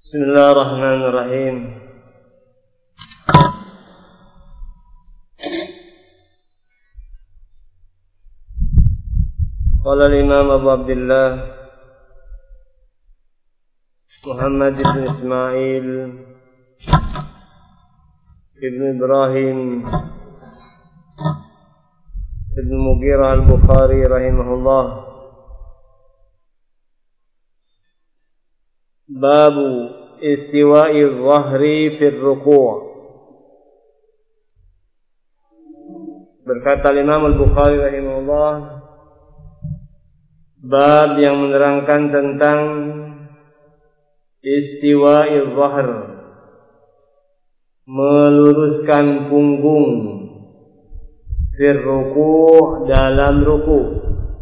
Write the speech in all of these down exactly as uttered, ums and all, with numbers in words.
Bismillahirrahmanirrahim. Qala al-Imam Abu Abdullah Muhammad ibn Ismail ibn Ibrahim ibn Mughirah al-Bukhari rahimahullah. Babu istiwa'i dhahri fil ruku'. Berkata Imam Al-Bukhari rahimahullah, bab yang menerangkan tentang istiwa'i dhahr, meluruskan punggung fil ruku' dalam ruku'.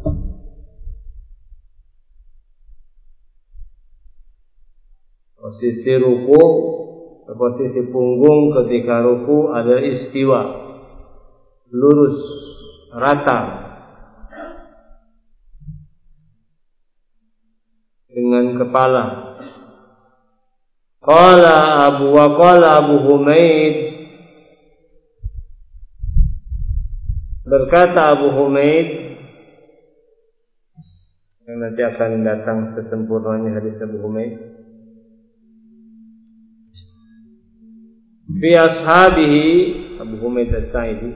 Posisi ruku, posisi punggung ketika ruku ada istiwa, lurus, rata dengan kepala. Qala Abu wa qala Abu Humaid, berkata Abu Humaid, yang nanti akan datang sesempurnanya hadis Abu Humaid. Fi ashabihi, Abu Humaid as-Sa'idi,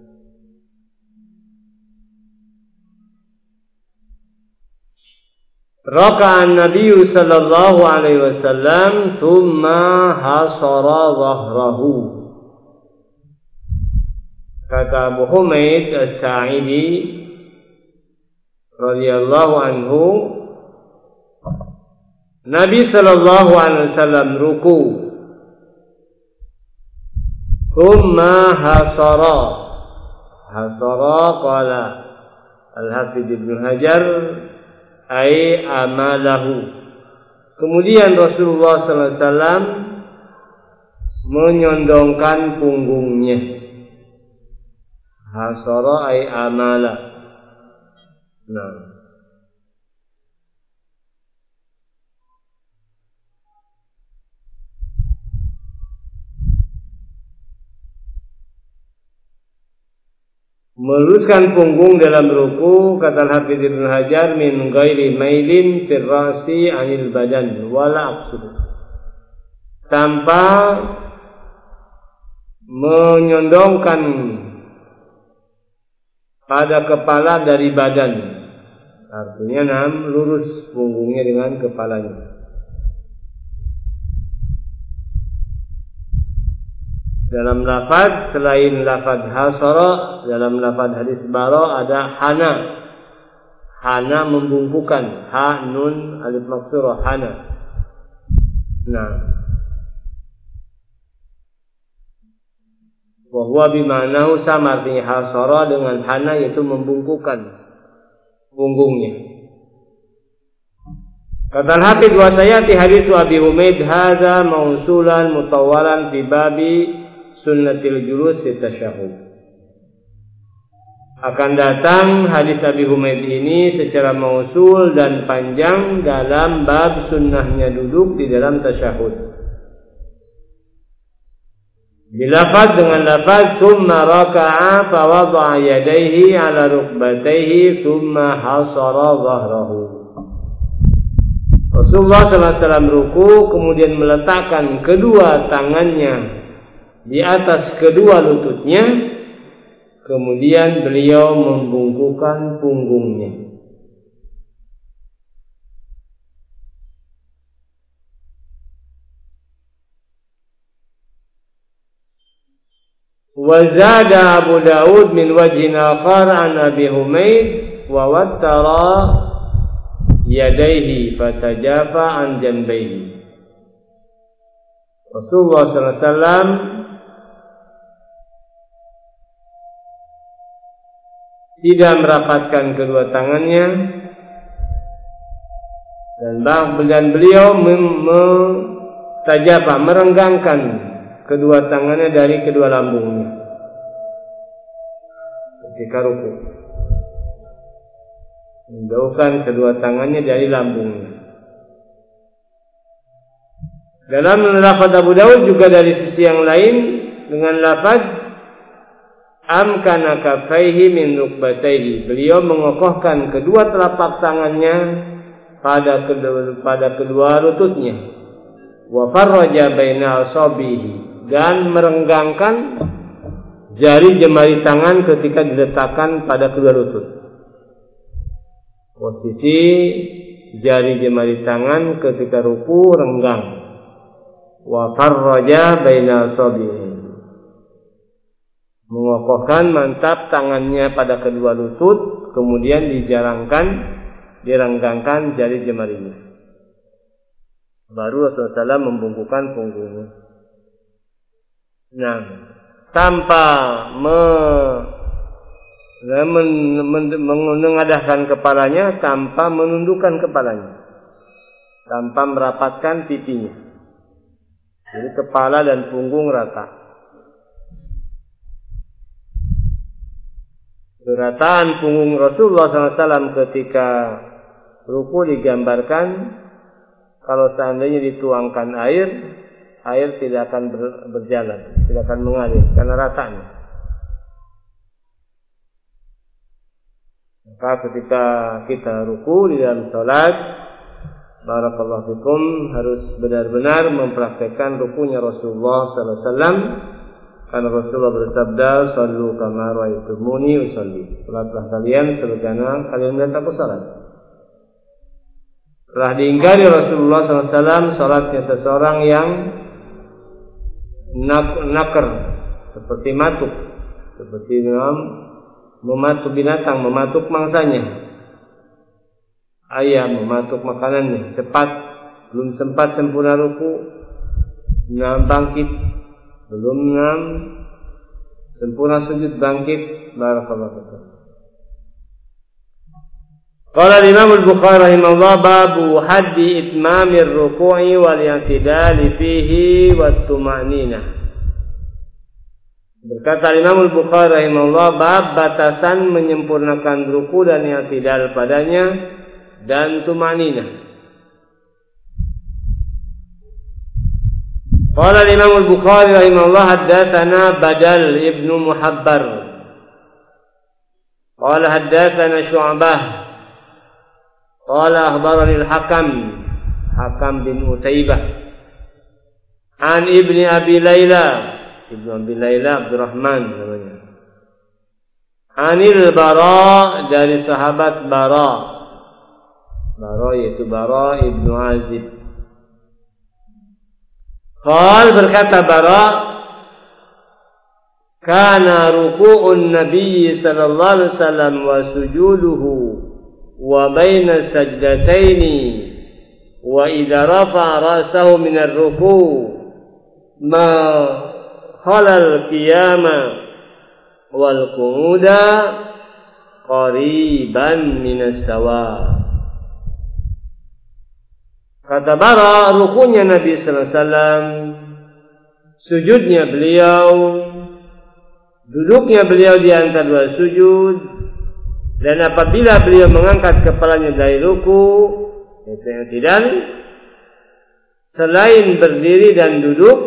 raka'an Nabi sallallahu alaihi wasallam thumma hasara dhahrahu. Kata Abu Humaid as-Sa'idi radhiyallahu anhu, Nabi sallallahu alaihi wasallam ruku, thumma hasara. Hasara qala Al-Hafidh Ibn Hajar ay amalahu. Kemudian Rasulullah sallallahu alaihi wasallam menyondongkan punggungnya. Hasara ay amala. Nah, meluruskan punggung dalam ruku, kata Al-Hafidh Ibn Hajar, min ghairi mailin fil ra'si anil badan wala aqsud, tanpa menyondongkan pada kepala dari badan. Artinya nam lurus punggungnya dengan kepalanya. Dalam lafaz selain lafaz hasara, dalam lafaz hadis bara ada hana. Hana membungkukan, ha nun alif maksurah, hana. Nah, wa huwa bima'nahu sama, artinya hasara dengan hana yaitu membungkukan punggungnya. Kata Al-Hafidh, wa sayati hadis Abi Humaid hadza mausulan mutawwalan fi babi sunnatil julus fi tasyahhud. Akan datang hadis Abi Humaid ini secara mausul dan panjang dalam bab sunnahnya duduk di dalam tasyahud. Dilafaz dengan lafaz summa raka'a fa wada'a yadayhi 'ala rukbatayhi thumma hasara dhahrahu. Rasulullah sallallahu alaihi wasallam ruku, kemudian meletakkan kedua tangannya di atas kedua lututnya, kemudian beliau membungkukkan punggungnya. Wa zada Abu Daud min wajhin akhar an Abi Humaid wa wattara yadayhi fatajafa an janbayhi. Rasulullah sallallahu alaihi wasallam tidak merapatkan kedua tangannya, dan beliau mentajafa, merenggangkan kedua tangannya dari kedua lambungnya ketika ruku, menjauhkan kedua tangannya dari lambungnya. Dalam lafaz Abu Daud juga dari sisi yang lain dengan lafaz amkana kafaihi min rukbatayhi. Beliau mengokohkan kedua telapak tangannya pada kedua, pada kedua lututnya. Wa farraja baina asabihi, dan merenggangkan jari jemari tangan ketika diletakkan pada kedua lutut. Posisi jari jemari tangan ketika ruku renggang. Wa farraja baina asabihi, mengokohkan mantap tangannya pada kedua lutut, kemudian dijarangkan, direnggangkan jari jemarinya. Baru Rasulullah shallallahu alaihi wasallam membungkukkan punggungnya. Nah, tanpa me, men, men, menengadahkan kepalanya, tanpa menundukkan kepalanya, tanpa merapatkan pipinya. Jadi kepala dan punggung rata. Kerataan punggung Rasulullah shallallahu alaihi wasallam ketika ruku digambarkan, kalau seandainya dituangkan air, air tidak akan ber, berjalan, tidak akan mengalir karena ratanya. Maka ketika kita ruku di dalam salat, barakallahu fikum, harus benar-benar mempraktekkan rukunya Rasulullah sallallahu alaihi wasallam, karena Rasulullah bersabda, "Shallu kama ra'aitumuni usolli." Salatlah kalian sebagaimana kalian melihat aku salat. Telah diingkari Rasulullah sallallahu alaihi wasallam salatnya seseorang yang nak- nakar, seperti matuk, seperti mematuk binatang, mematuk mangsanya. Ayam mematuk makanannya, cepat, belum sempat sempurna ruku, enam bangkit, belum enam sempurna sujud bangkit. Barakallahu fikum. Qala Imam Al-Bukhari rahimahullah, babu haddi itmamir ruku'i wal i'tidali fihi wat tuma'ninah. Berkata Imam Al-Bukhari rahimahullah, bab batasan menyempurnakan ruku dan i'tidal padanya dan tumanina. Qala Imam Al-Bukhari rahimahullah, haddatsana Badal ibnu Muhabbar. Qala haddatsana Syu'bah. Qala akhbarani Al-Hakam, Hakam bin Utaibah. An ibni Abi Layla, ibnu Abi Layla Abdurrahman namanya. Anil Bara, dari sahabat Bara. Bara yaitu Bara ibnu Azib. Qal, berkata Bara, kana ruku'un Nabi sallallahu alaihi wasallam wa sujuduhu wa baina sajdataini wa idza rafa'a ra'sahu min ar-ruku' ma khalal qiyama wal qu'uda qariban min as-sawa. Kata Bara, rukunya Nabi sallallahu alaihi wasallam, sujudnya beliau, duduknya beliau di antara dua sujud, dan apabila beliau mengangkat kepalanya dari ruku, itu yang tidak, selain berdiri dan duduk,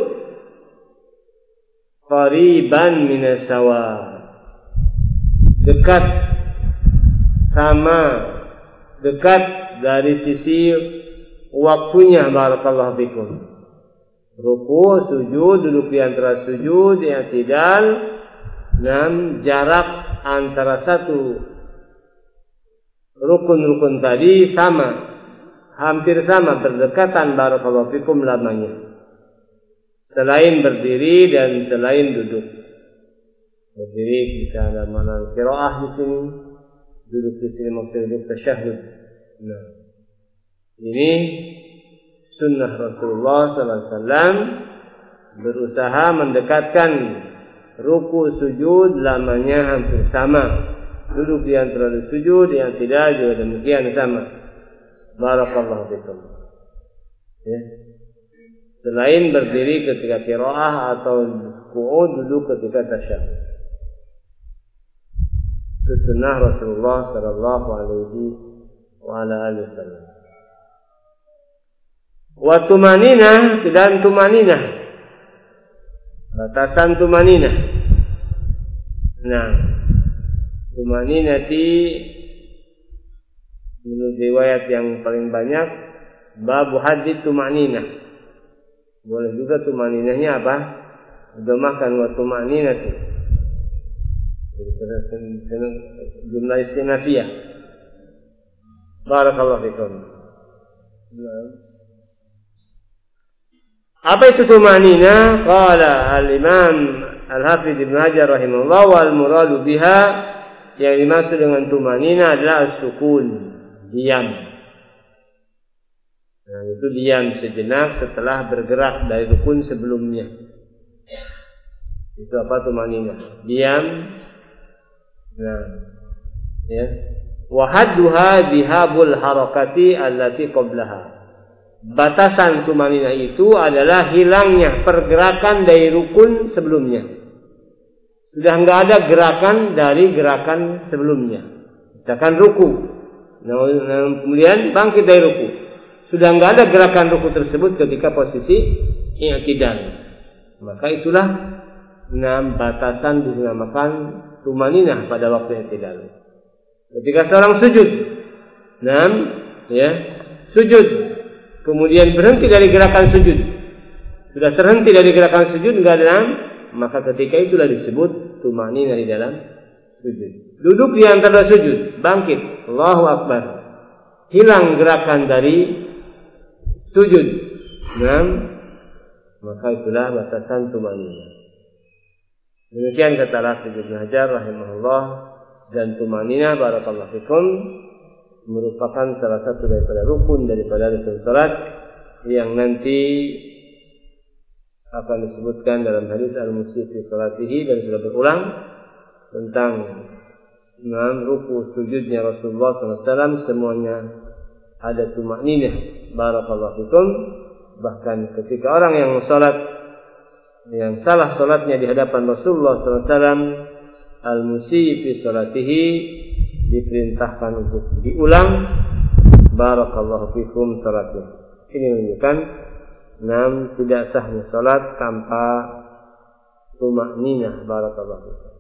qariban minas sawa, dekat, sama, dekat dari sisi waktunya. Barakallahu fikum. Ruku, sujud, duduk di antara sujud, i'tidal, dan jarak antara satu rukun-rukun tadi sama, hampir sama, berdekatan. Barakallahu fikum lamanya. Selain berdiri dan selain duduk. Berdiri bisa ada mana qiraah di sini, duduk di sini maksudnya duduk tasyahud. Nah, ini sunnah Rasulullah sallallahu alaihi wasallam, berusaha mendekatkan ruku sujud lamanya hampir sama, duduk di antara sujud yang tidak juga demikian sama. Barakallahu fikum. Ya. Selain berdiri ketika qiraah atau qu'ud, duduk ketika tasyahud. Itu sunnah Rasulullah sallallahu alaihi wa ala alihi wasallam. Wa tumaninah dan tumaninah. Batasan tumaninah. Nah, tumaninati menurut riwayat yang paling banyak babu hadid tumaninah. Boleh juga tumaninahnya apa? Domahkan wa tumaninati. Jumlah istinafiyah. Barakallahu fikum. Apa itu tumanina? Qala al-Imam Al-Hafidz Ibnu Hajar rahimahullah wal muradu biha, yang dimaksud dengan tumanina adalah as-sukun, diam. Nah, itu diam sejenak setelah bergerak dari rukun sebelumnya. Itu apa tumanina? Diam. Nah, ya. Wa hadduha bihabul harakati allati qablaha. Batasan tumanina itu adalah hilangnya pergerakan dari rukun sebelumnya. Sudah enggak ada gerakan dari gerakan sebelumnya. Misalkan ruku, nah, kemudian bangkit dari ruku. Sudah enggak ada gerakan ruku tersebut ketika posisi i'tidal. Maka itulah enam batasan dinamakan tumaninah pada waktu i'tidal. Ketika seorang sujud, enam, ya, sujud, kemudian berhenti dari gerakan sujud, sudah terhenti dari gerakan sujud, enggak ada enam, maka ketika itulah disebut tumaninah di dalam sujud. Duduk di antara sujud, bangkit, Allahu Akbar, hilang gerakan dari sujud, enam, maka itulah batasan tumaninah. Demikian kata Al-Hafidz Ibnu Hajar rahimahullah. Dan tumaninah barakallahu fikum merupakan salah satu daripada rukun daripada rukun salat yang nanti akan disebutkan dalam hadis al-musyi fi salatihi, dan sudah berulang tentang enam ruku sujudnya Rasulullah sallallahu alaihi wasallam semuanya ada tumaninah barakallahu fikum. Bahkan ketika orang yang salat yang salah salatnya di hadapan Rasulullah sallallahu alaihi wasallam, al-musyi fi salatihi, diperintahkan untuk diulang barakallahu fikum salatnya. Ini menunjukkan enam tidak sahnya salat tanpa tumaninah barakallahu fikum.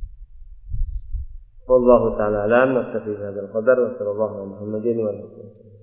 Wallahu ta'ala alam, naktafi bihadzal qadar wa sallallahu ala Muhammadin wa alihi wasallam.